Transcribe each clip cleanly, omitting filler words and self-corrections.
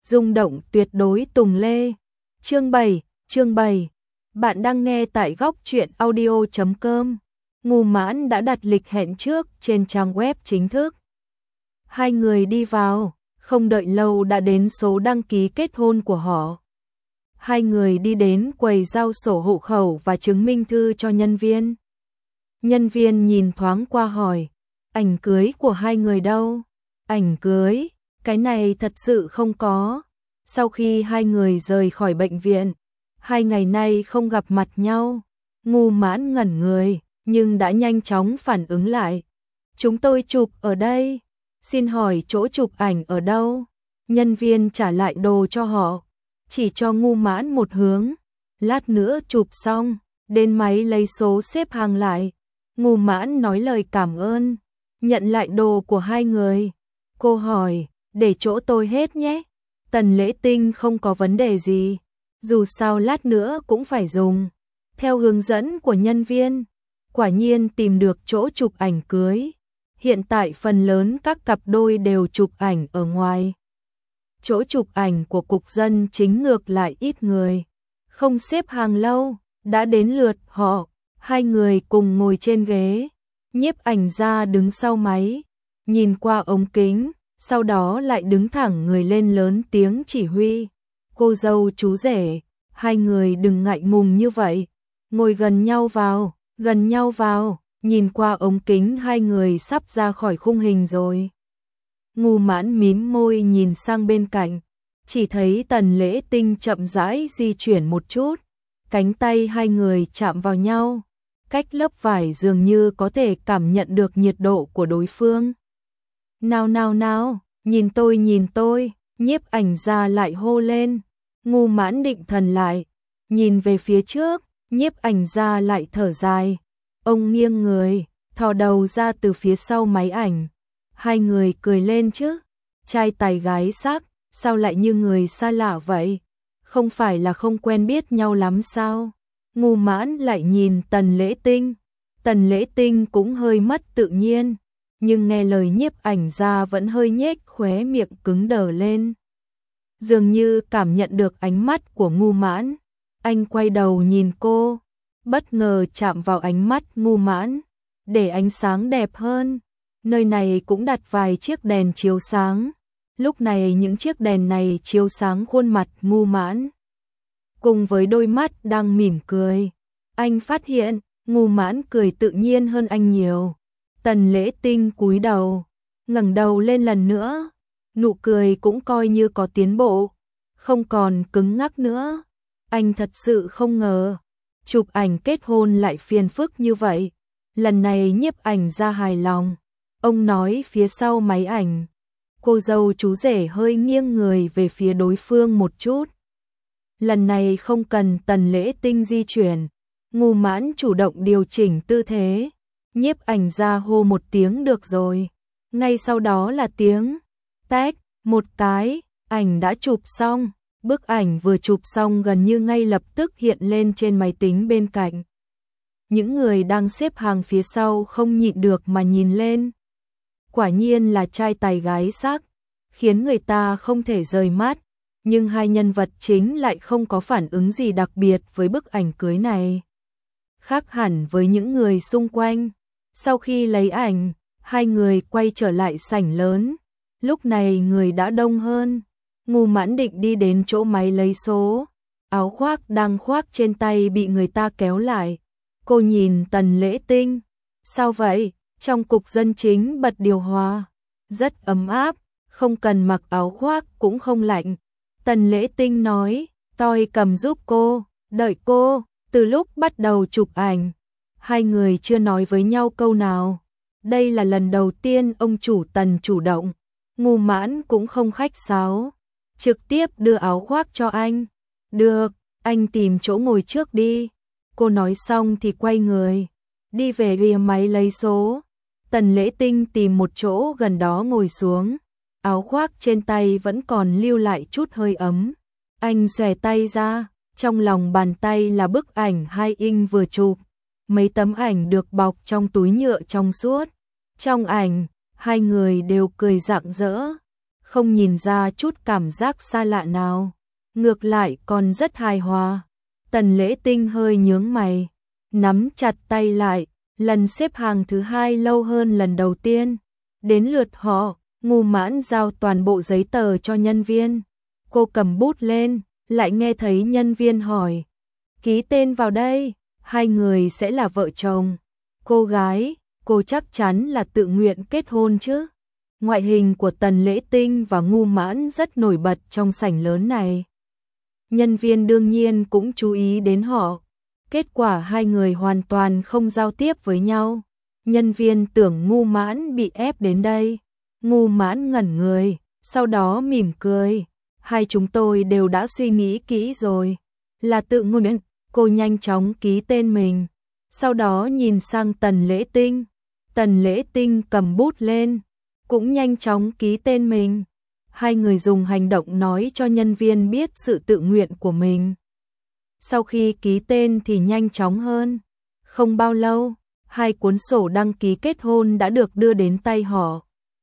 rung động tuyệt đối Tùng Lê. Chương 7. Bạn đang nghe tại góc truyện audio.com. Ngô Mãn đã đặt lịch hẹn trước trên trang web chính thức. Hai người đi vào, không đợi lâu đã đến số đăng ký kết hôn của họ. Hai người đi đến quầy giao sổ hộ khẩu và chứng minh thư cho nhân viên. Nhân viên nhìn thoáng qua hỏi, ảnh cưới của hai người đâu? Ảnh cưới, cái này thật sự không có. Sau khi hai người rời khỏi bệnh viện, 2 ngày nay không gặp mặt nhau. Ngô Mãn ngẩn người, nhưng đã nhanh chóng phản ứng lại. Chúng tôi chụp ở đây. Xin hỏi chỗ chụp ảnh ở đâu? Nhân viên trả lại đồ cho họ, chỉ cho Ngô Mãn một hướng. Lát nữa chụp xong, đến máy lấy số xếp hàng lại. Ngô Mãn nói lời cảm ơn, nhận lại đồ của hai người. Cô hỏi, để chỗ tôi hết nhé. Tần Lễ Tinh không có vấn đề gì, dù sao lát nữa cũng phải dùng. Theo hướng dẫn của nhân viên, quả nhiên tìm được chỗ chụp ảnh cưới. Hiện tại phần lớn các cặp đôi đều chụp ảnh ở ngoài. Chỗ chụp ảnh của cục dân chính ngược lại ít người, không xếp hàng lâu, đã đến lượt họ. Hai người cùng ngồi trên ghế, nhiếp ảnh gia đứng sau máy, nhìn qua ống kính, sau đó lại đứng thẳng người lên lớn tiếng chỉ huy. Cô dâu chú rể, hai người đừng ngại ngùng như vậy, ngồi gần nhau vào, nhìn qua ống kính hai người sắp ra khỏi khung hình rồi. Ngô Mãn mím môi nhìn sang bên cạnh, chỉ thấy Tần Lễ Tinh chậm rãi di chuyển một chút, cánh tay hai người chạm vào nhau. Cách lớp vải dường như có thể cảm nhận được nhiệt độ của đối phương. Nào, nhìn tôi, nhiếp ảnh gia lại hô lên. Ngô Mãn định thần lại, nhìn về phía trước, nhiếp ảnh gia lại thở dài. Ông nghiêng người, thò đầu ra từ phía sau máy ảnh. Hai người cười lên chứ, trai tài gái sắc, sao lại như người xa lạ vậy? Không phải là không quen biết nhau lắm sao? Ngô Mãn lại nhìn Tần Lễ Tinh. Tần Lễ Tinh cũng hơi mất tự nhiên, nhưng nghe lời nhiếp ảnh gia vẫn hơi nhếch khóe miệng cứng đờ lên. Dường như cảm nhận được ánh mắt của Ngô Mãn, anh quay đầu nhìn cô, bất ngờ chạm vào ánh mắt Ngô Mãn, để ánh sáng đẹp hơn. Nơi này cũng đặt vài chiếc đèn chiếu sáng. Lúc này những chiếc đèn này chiếu sáng khuôn mặt Ngô Mãn, cùng với đôi mắt đang mỉm cười. Anh phát hiện, Ngô Mãn cười tự nhiên hơn anh nhiều. Tần Lễ Tinh cúi đầu, ngẩng đầu lên lần nữa. Nụ cười cũng coi như có tiến bộ, không còn cứng ngắc nữa. Anh thật sự không ngờ, chụp ảnh kết hôn lại phiền phức như vậy. Lần này nhiếp ảnh gia hài lòng. Ông nói phía sau máy ảnh, cô dâu chú rể hơi nghiêng người về phía đối phương một chút. Lần này không cần Tần Lễ Tinh di chuyển, Ngô Mãn chủ động điều chỉnh tư thế. Nhiếp ảnh gia hô một tiếng được rồi. Ngay sau đó là tiếng tách, một cái, ảnh đã chụp xong. Bức ảnh vừa chụp xong gần như ngay lập tức hiện lên trên máy tính bên cạnh. Những người đang xếp hàng phía sau không nhịn được mà nhìn lên. Quả nhiên là trai tài gái sắc, khiến người ta không thể rời mắt. Nhưng hai nhân vật chính lại không có phản ứng gì đặc biệt với bức ảnh cưới này. Khác hẳn với những người xung quanh. Sau khi lấy ảnh, hai người quay trở lại sảnh lớn. Lúc này người đã đông hơn. Ngô Mãn định đi đến chỗ máy lấy số. Áo khoác đang khoác trên tay bị người ta kéo lại. Cô nhìn Tần Lễ Tinh. Sao vậy? Trong cục dân chính bật điều hòa. Rất ấm áp, không cần mặc áo khoác cũng không lạnh. Tần Lễ Tinh nói, tôi cầm giúp cô, đợi cô. Từ lúc bắt đầu chụp ảnh, hai người chưa nói với nhau câu nào. Đây là lần đầu tiên ông chủ Tần chủ động. Ngô Mãn cũng không khách sáo, trực tiếp đưa áo khoác cho anh. Được, anh tìm chỗ ngồi trước đi. Cô nói xong thì quay người, đi về phía máy lấy số. Tần Lễ Tinh tìm một chỗ gần đó ngồi xuống. Áo khoác trên tay vẫn còn lưu lại chút hơi ấm. Anh xòe tay ra, trong lòng bàn tay là bức ảnh 2 inch vừa chụp. Mấy tấm ảnh được bọc trong túi nhựa trong suốt. Trong ảnh, hai người đều cười rạng rỡ. không nhìn ra chút cảm giác xa lạ nào, ngược lại còn rất hài hòa. Tần Lễ Tinh hơi nhướng mày, nắm chặt tay lại, lần xếp hàng thứ 2 lâu hơn lần đầu tiên. Đến lượt họ, Ngô Mãn giao toàn bộ giấy tờ cho nhân viên. Cô cầm bút lên, lại nghe thấy nhân viên hỏi, ký tên vào đây, 2 người sẽ là vợ chồng. Cô gái, cô chắc chắn là tự nguyện kết hôn chứ? Ngoại hình của Tần Lễ Tinh và Ngô Mãn rất nổi bật trong sảnh lớn này. Nhân viên đương nhiên cũng chú ý đến họ. Kết quả 2 người hoàn toàn không giao tiếp với nhau. Nhân viên tưởng Ngô Mãn bị ép đến đây. Ngô Mãn ngẩn người, sau đó mỉm cười. Hai chúng tôi đều đã suy nghĩ kỹ rồi. Là tự nguyện. Cô nhanh chóng ký tên mình. Sau đó nhìn sang Tần Lễ Tinh. Tần Lễ Tinh cầm bút lên, cũng nhanh chóng ký tên mình. 2 người dùng hành động nói cho nhân viên biết sự tự nguyện của mình. Sau khi ký tên thì nhanh chóng hơn. Không bao lâu, 2 cuốn sổ đăng ký kết hôn đã được đưa đến tay họ.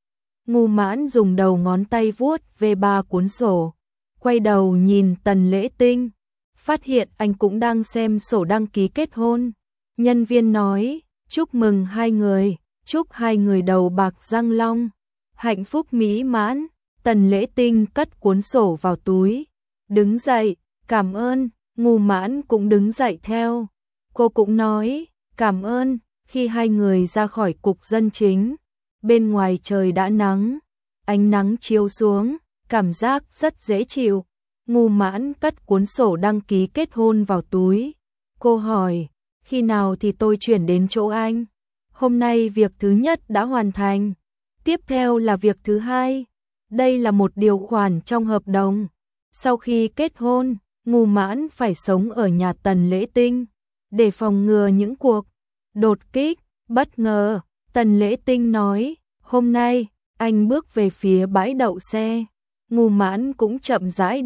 Ngô Mãn dùng đầu ngón tay vuốt về 3 cuốn sổ, quay đầu nhìn Tần Lễ Tinh, phát hiện anh cũng đang xem sổ đăng ký kết hôn. Nhân viên nói, chúc mừng 2 người, chúc 2 người đầu bạc răng long, hạnh phúc mỹ mãn. Tần Lễ Tinh cất cuốn sổ vào túi, đứng dậy, cảm ơn. Ngô Mãn cũng đứng dậy theo. Cô cũng nói, cảm ơn. Khi 2 người ra khỏi cục dân chính, bên ngoài trời đã nắng, ánh nắng chiếu xuống, cảm giác rất dễ chịu. Ngô Mãn cất cuốn sổ đăng ký kết hôn vào túi. Cô hỏi, khi nào thì tôi chuyển đến chỗ anh? Hôm nay việc thứ nhất đã hoàn thành, tiếp theo là việc thứ 2. Đây là một điều khoản trong hợp đồng. Sau khi kết hôn, Ngô Mãn phải sống ở nhà Tần Lễ Tinh, để phòng ngừa những cuộc đột kích, bất ngờ. Tần Lễ Tinh nói, hôm nay, anh bước về phía bãi đậu xe. Ngô Mãn cũng chậm rãi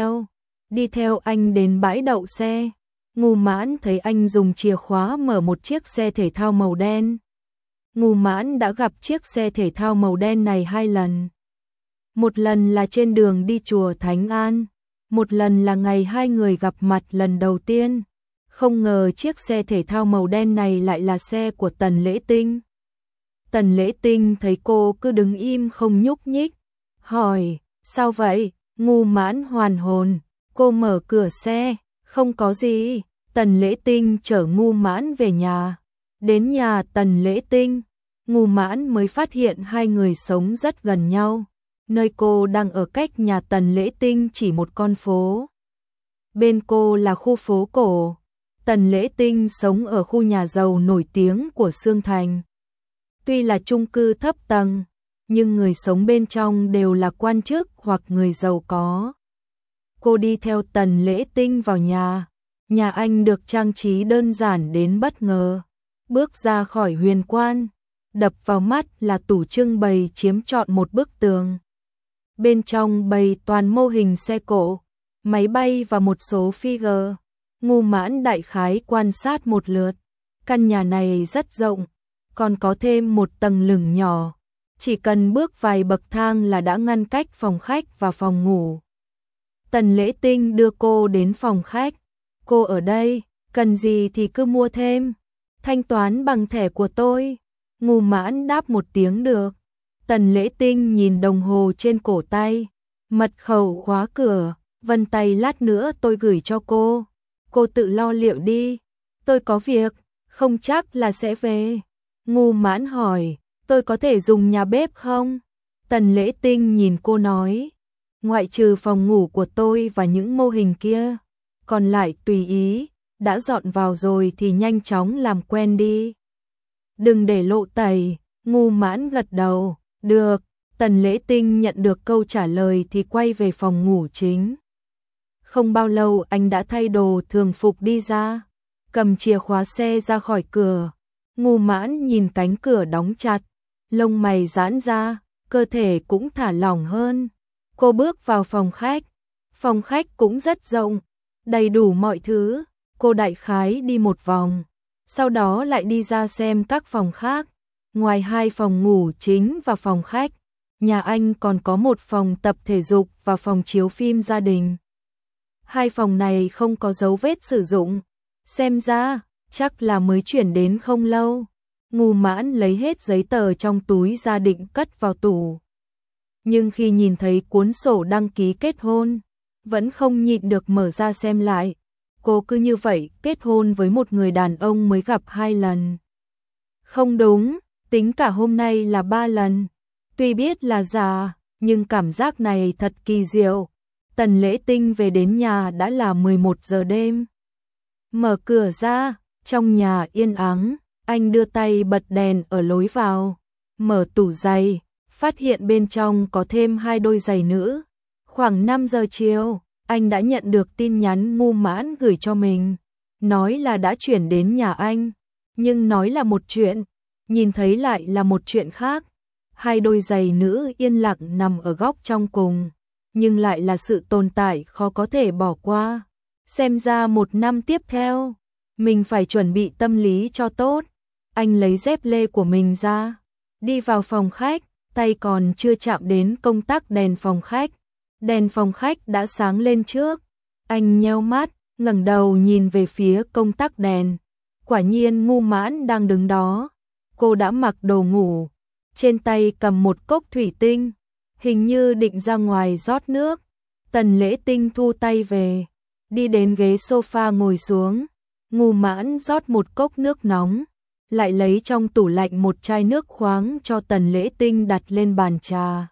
đi theo anh đến bãi đậu xe. Ngô Mãn thấy anh dùng chìa khóa mở một chiếc xe thể thao màu đen. Ngô Mãn đã gặp chiếc xe thể thao màu đen này 2 lần. Một lần là trên đường đi chùa Thánh An, một lần là ngày 2 người gặp mặt lần đầu tiên. Không ngờ chiếc xe thể thao màu đen này lại là xe của Tần Lễ Tinh. Tần Lễ Tinh thấy cô cứ đứng im không nhúc nhích, hỏi, sao vậy? Ngô Mãn hoàn hồn, cô mở cửa xe, không có gì. Tần Lễ Tinh chở Ngô Mãn về nhà. Đến nhà Tần Lễ Tinh, Ngô Mãn mới phát hiện 2 người sống rất gần nhau. Nơi cô đang ở cách nhà Tần Lễ Tinh chỉ một con phố. Bên cô là khu phố cổ. Tần Lễ Tinh sống ở khu nhà giàu nổi tiếng của Sương Thành. Tuy là chung cư thấp tầng, nhưng người sống bên trong đều là quan chức hoặc người giàu có. Cô đi theo Tần Lễ Tinh vào nhà. Nhà anh được trang trí đơn giản đến bất ngờ. Bước ra khỏi huyền quan, đập vào mắt là tủ trưng bày chiếm trọn một bức tường. Bên trong bày toàn mô hình xe cộ, máy bay và một số figure. Ngô Mãn đại khái quan sát một lượt. Căn nhà này rất rộng, còn có thêm một tầng lửng nhỏ. Chỉ cần bước vài bậc thang là đã ngăn cách phòng khách và phòng ngủ. Tần Lễ Tinh đưa cô đến phòng khách. Cô ở đây, cần gì thì cứ mua thêm. Thanh toán bằng thẻ của tôi. Ngô Mãn đáp một tiếng được. Tần Lễ Tinh nhìn đồng hồ trên cổ tay. Mật khẩu khóa cửa, vân tay lát nữa tôi gửi cho cô. Cô tự lo liệu đi. Tôi có việc, không chắc là sẽ về. Ngô Mãn hỏi, tôi có thể dùng nhà bếp không? Tần Lễ Tinh nhìn cô nói, ngoại trừ phòng ngủ của tôi và những mô hình kia, còn lại tùy ý, đã dọn vào rồi thì nhanh chóng làm quen đi. Đừng để lộ tẩy. Ngô Mãn gật đầu, được. Tần Lễ Tinh nhận được câu trả lời thì quay về phòng ngủ chính. Không bao lâu anh đã thay đồ thường phục đi ra, cầm chìa khóa xe ra khỏi cửa. Ngô Mãn nhìn cánh cửa đóng chặt, lông mày giãn ra, cơ thể cũng thả lỏng hơn. Cô bước vào phòng khách cũng rất rộng, đầy đủ mọi thứ. Cô đại khái đi một vòng, sau đó lại đi ra xem các phòng khác. Ngoài 2 phòng ngủ chính và phòng khách, nhà anh còn có một phòng tập thể dục và phòng chiếu phim gia đình. Hai phòng này không có dấu vết sử dụng, xem ra chắc là mới chuyển đến không lâu. Ngô Mãn lấy hết giấy tờ trong túi ra định cất vào tủ. Nhưng khi nhìn thấy cuốn sổ đăng ký kết hôn, vẫn không nhịn được mở ra xem lại. Cô cứ như vậy kết hôn với một người đàn ông mới gặp 2 lần. Không đúng, tính cả hôm nay là 3 lần. Tuy biết là giả, nhưng cảm giác này thật kỳ diệu. Tần Lễ Tinh về đến nhà đã là 11 giờ đêm. Mở cửa ra, trong nhà yên ắng, anh đưa tay bật đèn ở lối vào. Mở tủ giày, phát hiện bên trong có thêm 2 đôi giày nữ. Khoảng 5 giờ chiều, anh đã nhận được tin nhắn Ngô Mãn gửi cho mình. Nói là đã chuyển đến nhà anh, nhưng nói là một chuyện, nhìn thấy lại là một chuyện khác. 2 đôi giày nữ yên lặng nằm ở góc trong cùng, nhưng lại là sự tồn tại khó có thể bỏ qua. Xem ra 1 năm tiếp theo, mình phải chuẩn bị tâm lý cho tốt. Anh lấy dép lê của mình ra, đi vào phòng khách, tay còn chưa chạm đến công tắc đèn phòng khách. Đèn phòng khách đã sáng lên trước. Anh nheo mắt, ngẩng đầu nhìn về phía công tắc đèn. Quả nhiên Ngô Mãn đang đứng đó. Cô đã mặc đồ ngủ, trên tay cầm một cốc thủy tinh, hình như định ra ngoài rót nước. Tần Lễ Tinh thu tay về, đi đến ghế sofa ngồi xuống. Ngô Mãn rót một cốc nước nóng, lại lấy trong tủ lạnh một chai nước khoáng cho Tần Lễ Tinh đặt lên bàn trà.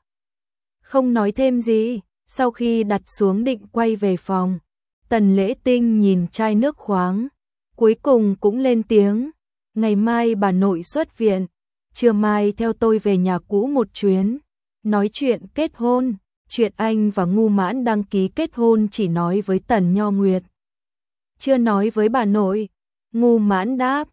Không nói thêm gì, sau khi đặt xuống định quay về phòng, Tần Lễ Tinh nhìn chai nước khoáng, cuối cùng cũng lên tiếng, ngày mai bà nội xuất viện, trưa mai theo tôi về nhà cũ một chuyến, nói chuyện kết hôn. Chuyện anh và Ngô Mãn đăng ký kết hôn chỉ nói với Tần Nho Nguyệt, chưa nói với bà nội. Ngô Mãn đáp,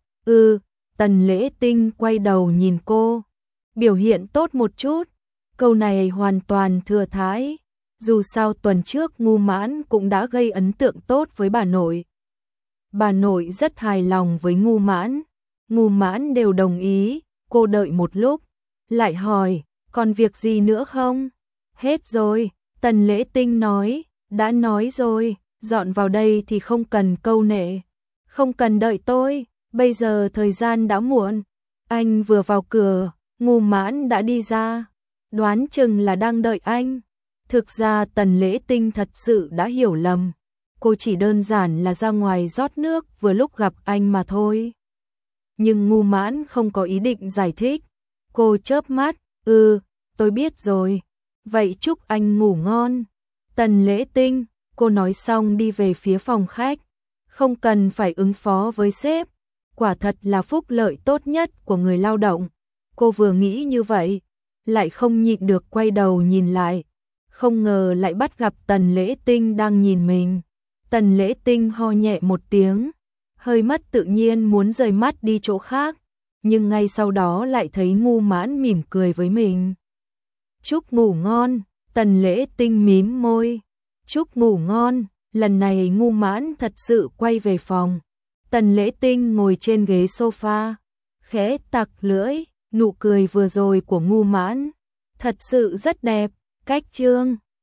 Tần Lễ Tinh quay đầu nhìn cô, biểu hiện tốt một chút. Câu này hoàn toàn thừa thãi, dù sao tuần trước Ngô Mãn cũng đã gây ấn tượng tốt với bà nội. Bà nội rất hài lòng với Ngô Mãn, Ngô Mãn đều đồng ý. Cô đợi một lúc, lại hỏi, còn việc gì nữa không? Hết rồi, Tần Lễ Tinh nói, đã nói rồi, dọn vào đây thì không cần câu nệ, không cần đợi tôi, bây giờ thời gian đã muộn. Anh vừa vào cửa, Ngô Mãn đã đi ra, đoán chừng là đang đợi anh. Thực ra Tần Lễ Tinh thật sự đã hiểu lầm, cô chỉ đơn giản là ra ngoài rót nước vừa lúc gặp anh mà thôi. Nhưng Ngô Mãn không có ý định giải thích, cô chớp mắt, tôi biết rồi, vậy chúc anh ngủ ngon. Tần Lễ Tinh, cô nói xong đi về phía phòng khách, không cần phải ứng phó với sếp, quả thật là phúc lợi tốt nhất của người lao động. Cô vừa nghĩ như vậy, lại không nhịn được quay đầu nhìn lại, không ngờ lại bắt gặp Tần Lễ Tinh đang nhìn mình. Tần Lễ Tinh ho nhẹ một tiếng, hơi mất tự nhiên muốn rời mắt đi chỗ khác, nhưng ngay sau đó lại thấy Ngô Mãn mỉm cười với mình. Chúc ngủ ngon, Tần Lễ Tinh mím môi. Chúc ngủ ngon, lần này Ngô Mãn thật sự quay về phòng. Tần Lễ Tinh ngồi trên ghế sofa, khẽ tặc lưỡi, nụ cười vừa rồi của Ngô Mãn thật sự rất đẹp. Cách chương